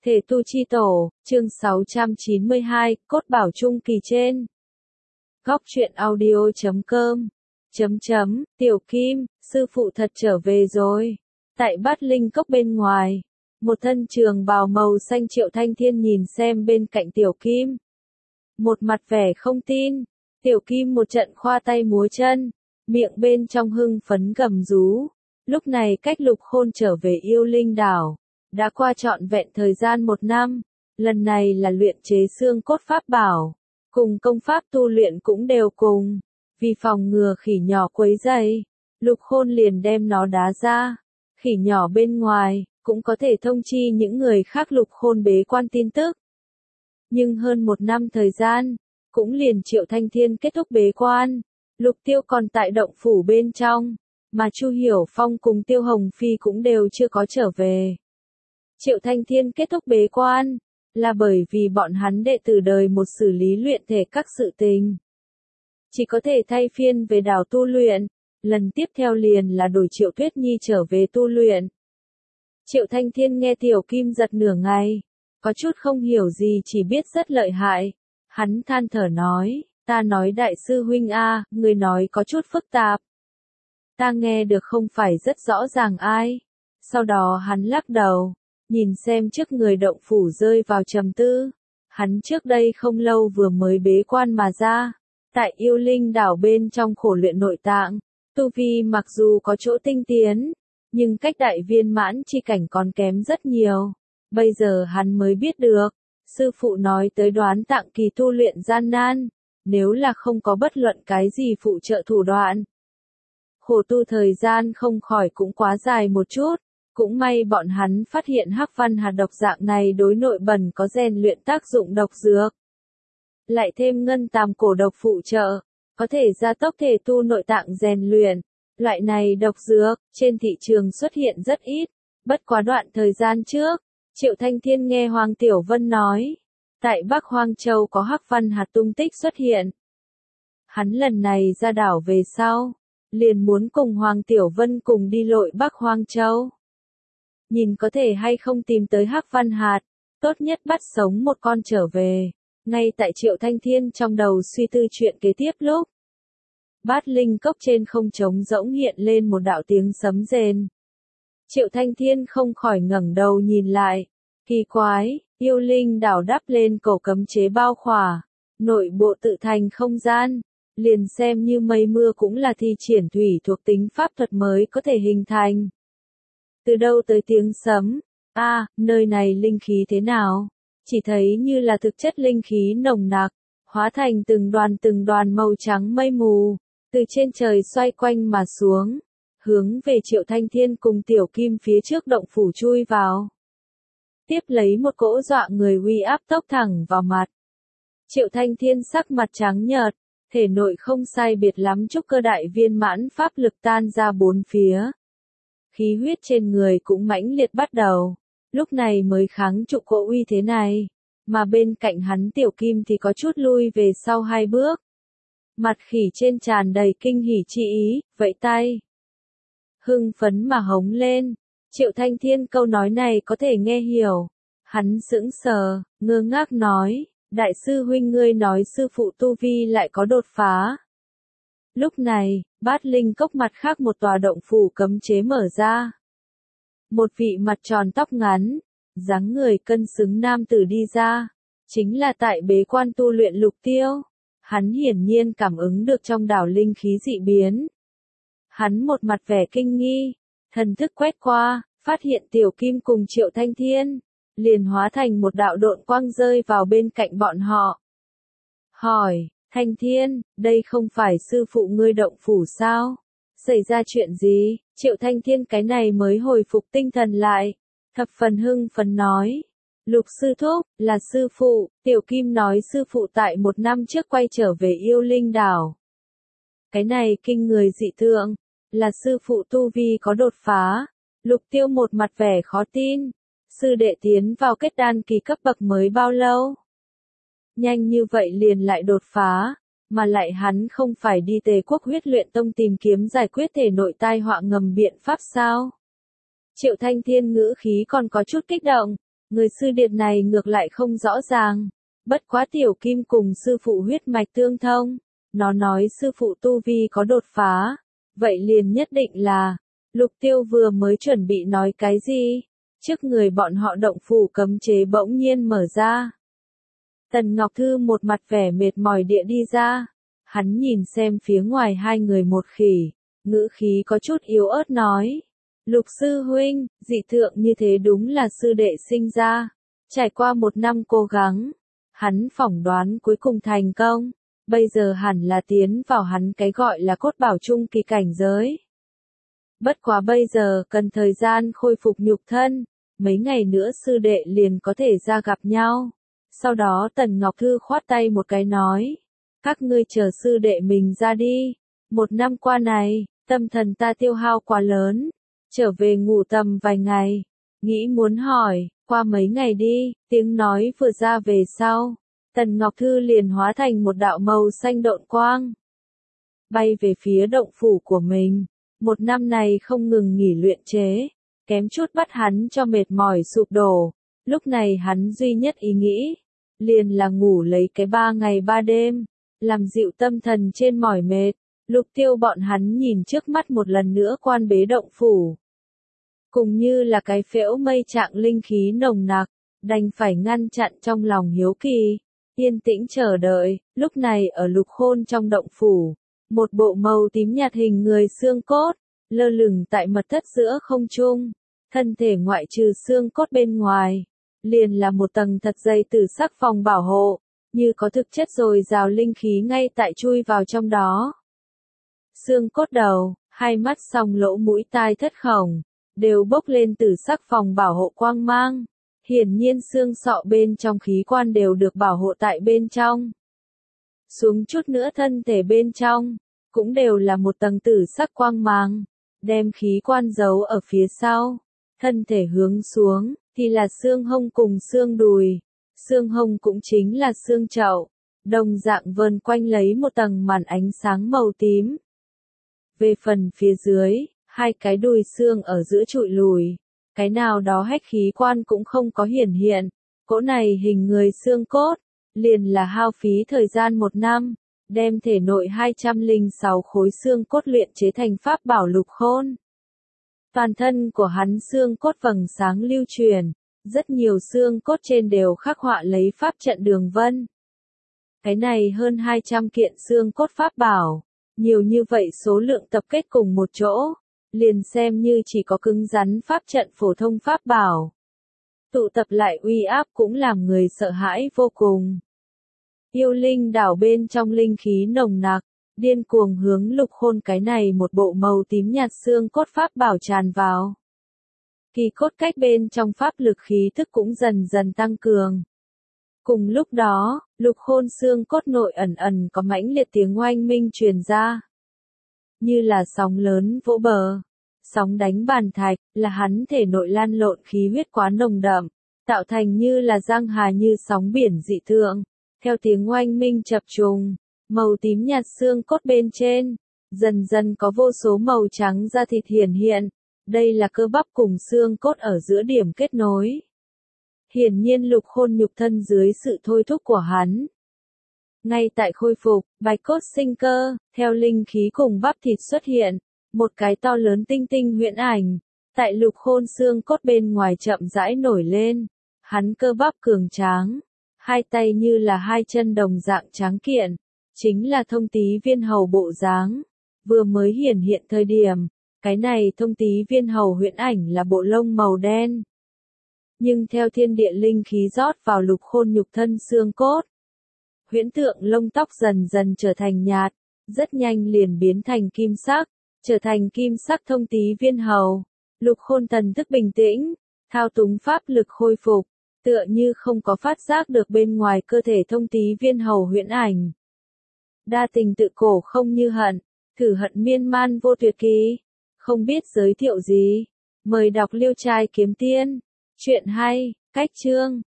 Thể tu chi tổ, chương 692, cốt bảo trung kỳ trên. Góc truyện audio.com. Tiểu Kim, sư phụ thật trở về rồi. Tại Bát Linh Cốc bên ngoài, một thân trường bào màu xanh Triệu Thanh Thiên nhìn xem bên cạnh Tiểu Kim. Một mặt vẻ không tin, Tiểu Kim một trận khoa tay múa chân, miệng bên trong hưng phấn gầm rú. Lúc này cách Lục Khôn trở về Yêu Linh đảo, đã qua trọn vẹn thời gian 1 năm, lần này là luyện chế xương cốt pháp bảo, cùng công pháp tu luyện cũng đều cùng, vì phòng ngừa khỉ nhỏ quấy rầy, Lục Khôn liền đem nó đá ra, khỉ nhỏ bên ngoài, cũng có thể thông chi những người khác Lục Khôn bế quan tin tức. Nhưng hơn 1 năm thời gian, cũng liền Triệu Thanh Thiên kết thúc bế quan, Lục Tiêu còn tại động phủ bên trong, mà Chu Hiểu Phong cùng Tiêu Hồng Phi cũng đều chưa có trở về. Triệu Thanh Thiên kết thúc bế quan, là bởi vì bọn hắn đệ tử đời một xử lý luyện thể các sự tình. Chỉ có thể thay phiên về đảo tu luyện, lần tiếp theo liền là đổi Triệu Tuyết Nhi trở về tu luyện. Triệu Thanh Thiên nghe Tiểu Kim giật nửa ngày, có chút không hiểu gì chỉ biết rất lợi hại. Hắn than thở nói, ta nói đại sư huynh a, người nói có chút phức tạp. Ta nghe được không phải rất rõ ràng ai. Sau đó hắn lắc đầu, nhìn xem trước người động phủ rơi vào trầm tư. Hắn trước đây không lâu vừa mới bế quan mà ra, tại Yêu Linh đảo bên trong khổ luyện nội tạng, tu vi mặc dù có chỗ tinh tiến, nhưng cách đại viên mãn chi cảnh còn kém rất nhiều. Bây giờ hắn mới biết được, sư phụ nói tới đoán tạng kỳ tu luyện gian nan, nếu là không có bất luận cái gì phụ trợ thủ đoạn. Khổ tu thời gian không khỏi cũng quá dài một chút, cũng may bọn hắn phát hiện hắc văn hạt độc dạng này đối nội bẩn có rèn luyện tác dụng độc dược. Lại thêm ngân tàm cổ độc phụ trợ, có thể gia tốc thể tu nội tạng rèn luyện. Loại này độc dược, trên thị trường xuất hiện rất ít, bất quá đoạn thời gian trước, Triệu Thanh Thiên nghe Hoàng Tiểu Vân nói, tại Bắc Hoang Châu có hắc văn hạt tung tích xuất hiện. Hắn lần này ra đảo về sau, liền muốn cùng Hoàng Tiểu Vân cùng đi lội Bắc Hoang Châu. Nhìn có thể hay không tìm tới hắc văn hạt, tốt nhất bắt sống một con trở về. Ngay tại Triệu Thanh Thiên trong đầu suy tư chuyện kế tiếp lúc, Bát Linh Cốc trên không trống rỗng hiện lên một đạo tiếng sấm rền. Triệu Thanh Thiên không khỏi ngẩng đầu nhìn lại, kỳ quái, Yêu Linh đảo đắp lên cổ cấm chế bao khỏa, nội bộ tự thành không gian, liền xem như mây mưa cũng là thi triển thủy thuộc tính pháp thuật mới có thể hình thành. Từ đâu tới tiếng sấm? Nơi này linh khí thế nào? Chỉ thấy như là thực chất linh khí nồng nặc, hóa thành từng đoàn màu trắng mây mù, từ trên trời xoay quanh mà xuống, hướng về Triệu Thanh Thiên cùng Tiểu Kim phía trước động phủ chui vào. Tiếp lấy một cỗ dọa người uy áp tốc thẳng vào mặt. Triệu Thanh Thiên sắc mặt trắng nhợt, thể nội không sai biệt lắm trúc cơ đại viên mãn pháp lực tan ra bốn phía. Khí huyết trên người cũng mãnh liệt bắt đầu, lúc này mới kháng trụ cỗ uy thế này, mà bên cạnh hắn Tiểu Kim thì có chút lui về sau 2 bước. Mặt khỉ trên tràn đầy kinh hỉ chi ý, vẫy tay. Hưng phấn mà hống lên, Triệu Thanh Thiên câu nói này có thể nghe hiểu. Hắn sững sờ, ngơ ngác nói, đại sư huynh ngươi nói sư phụ tu vi lại có đột phá. Lúc này, Bát Linh Cốc mặt khác một tòa động phủ cấm chế mở ra. Một vị mặt tròn tóc ngắn, dáng người cân xứng nam tử đi ra, chính là tại bế quan tu luyện Lục Tiêu. Hắn hiển nhiên cảm ứng được trong đảo linh khí dị biến. Hắn một mặt vẻ kinh nghi, thần thức quét qua, phát hiện Tiểu Kim cùng Triệu Thanh Thiên, liền hóa thành một đạo độn quang rơi vào bên cạnh bọn họ. Hỏi, Thanh Thiên, đây không phải sư phụ ngươi động phủ sao? Xảy ra chuyện gì? Triệu Thanh Thiên cái này mới hồi phục tinh thần lại, thập phần hưng phấn nói. Lục sư thúc, là sư phụ. Tiểu Kim nói sư phụ tại 1 năm trước quay trở về Yêu Linh đảo. Cái này kinh người dị tượng, là sư phụ tu vi có đột phá. Lục Tiêu một mặt vẻ khó tin, sư đệ tiến vào kết đan kỳ cấp bậc mới bao lâu? Nhanh như vậy liền lại đột phá, mà lại hắn không phải đi Tề Quốc Huyết Luyện Tông tìm kiếm giải quyết thể nội tai họa ngầm biện pháp sao? Triệu Thanh Thiên ngữ khí còn có chút kích động, Người sư điệt này ngược lại không rõ ràng. Bất quá Tiểu Kim cùng sư phụ huyết mạch tương thông. Nó nói sư phụ tu vi có đột phá. Vậy liền nhất định là, Lục Tiêu vừa mới chuẩn bị nói cái gì? Trước người bọn họ động phủ cấm chế bỗng nhiên mở ra. Tần Ngọc Thư một mặt vẻ mệt mỏi địa đi ra. Hắn nhìn xem phía ngoài hai người một khỉ, ngữ khí có chút yếu ớt nói. Lục sư huynh, dị thượng như thế đúng là sư đệ sinh ra. Trải qua 1 năm cố gắng, hắn phỏng đoán cuối cùng thành công. Bây giờ hẳn là tiến vào hắn cái gọi là cốt bảo trung kỳ cảnh giới. Bất quá bây giờ cần thời gian khôi phục nhục thân, mấy ngày nữa sư đệ liền có thể ra gặp nhau. Sau đó Tần Ngọc Thư khoát tay một cái nói, các ngươi chờ sư đệ mình ra đi. 1 năm qua này, tâm thần ta tiêu hao quá lớn, trở về ngủ tầm vài ngày, nghĩ muốn hỏi, qua mấy ngày đi, tiếng nói vừa ra về sau. Tần Ngọc Thư liền hóa thành một đạo màu xanh độn quang. Bay về phía động phủ của mình. 1 năm này không ngừng nghỉ luyện chế. Kém chút bắt hắn cho mệt mỏi sụp đổ. Lúc này hắn duy nhất ý nghĩ. Liền là ngủ lấy cái 3 ngày 3 đêm. Làm dịu tâm thần trên mỏi mệt. Lục Tiêu bọn hắn nhìn trước mắt một lần nữa quan bế động phủ. Cùng như là cái phễu mây trạng linh khí nồng nặc. Đành phải ngăn chặn trong lòng hiếu kỳ. Yên tĩnh chờ đợi, lúc này ở Lục Khôn trong động phủ, một bộ màu tím nhạt hình người xương cốt, lơ lửng tại mật thất giữa không trung, thân thể ngoại trừ xương cốt bên ngoài, liền là một tầng thật dày tử sắc phòng bảo hộ, như có thực chất dồi dào linh khí ngay tại chui vào trong đó. Xương cốt đầu, hai mắt song lỗ mũi tai thất khổng, đều bốc lên tử sắc phòng bảo hộ quang mang. Hiển nhiên xương sọ bên trong khí quan đều được bảo hộ tại bên trong. Xuống chút nữa thân thể bên trong, cũng đều là một tầng tử sắc quang mang, đem khí quan giấu ở phía sau. Thân thể hướng xuống, thì là xương hông cùng xương đùi. Xương hông cũng chính là xương chậu, đồng dạng vờn quanh lấy một tầng màn ánh sáng màu tím. Về phần phía dưới, hai cái đùi xương ở giữa trụi lùi. Cái nào đó hách khí quan cũng không có hiển hiện, cỗ này hình người xương cốt, liền là hao phí thời gian 1 năm, đem thể nội 206 khối xương cốt luyện chế thành pháp bảo Lục Khôn. Toàn thân của hắn xương cốt vầng sáng lưu truyền, rất nhiều xương cốt trên đều khắc họa lấy pháp trận đường vân. Cái này hơn 200 kiện xương cốt pháp bảo, nhiều như vậy số lượng tập kết cùng một chỗ. Liền xem như chỉ có cứng rắn pháp trận phổ thông pháp bảo. Tụ tập lại uy áp cũng làm người sợ hãi vô cùng. Yêu linh đảo bên trong linh khí nồng nặc, điên cuồng hướng Lục Khôn cái này một bộ màu tím nhạt xương cốt pháp bảo tràn vào. Kỳ cốt cách bên trong pháp lực khí thức cũng dần dần tăng cường. Cùng lúc đó, Lục Khôn xương cốt nội ẩn ẩn có mãnh liệt tiếng oanh minh truyền ra. Như là sóng lớn vỗ bờ, sóng đánh bàn thạch, là hắn thể nội lan lộn khí huyết quá nồng đậm, tạo thành như là giang hà như sóng biển dị thượng. Theo tiếng oanh minh chập trùng, màu tím nhạt xương cốt bên trên, dần dần có vô số màu trắng da thịt hiển hiện, đây là cơ bắp cùng xương cốt ở giữa điểm kết nối. Hiển nhiên Lục Khôn nhục thân dưới sự thôi thúc của hắn. Ngay tại khôi phục, bạch cốt sinh cơ, theo linh khí cùng bắp thịt xuất hiện, một cái to lớn tinh tinh huyễn ảnh, tại Lục Khôn xương cốt bên ngoài chậm rãi nổi lên, hắn cơ bắp cường tráng, hai tay như là hai chân đồng dạng tráng kiện, chính là Thông Tý Viên Hầu bộ dáng, vừa mới hiển hiện thời điểm, cái này Thông Tý Viên Hầu huyễn ảnh là bộ lông màu đen. Nhưng theo thiên địa linh khí rót vào Lục Khôn nhục thân xương cốt, huyễn tượng lông tóc dần dần trở thành nhạt, rất nhanh liền biến thành kim sắc, trở thành kim sắc Thông Tý Viên Hầu. Lục Khôn thần thức bình tĩnh, thao túng pháp lực khôi phục, tựa như không có phát giác được bên ngoài cơ thể Thông Tý Viên Hầu huyễn ảnh. Đa tình tự cổ không như hận, thử hận miên man vô tuyệt kỳ, không biết giới thiệu gì, mời đọc Liêu Trai Kiếm Tiên. Chuyện hay, cách chương.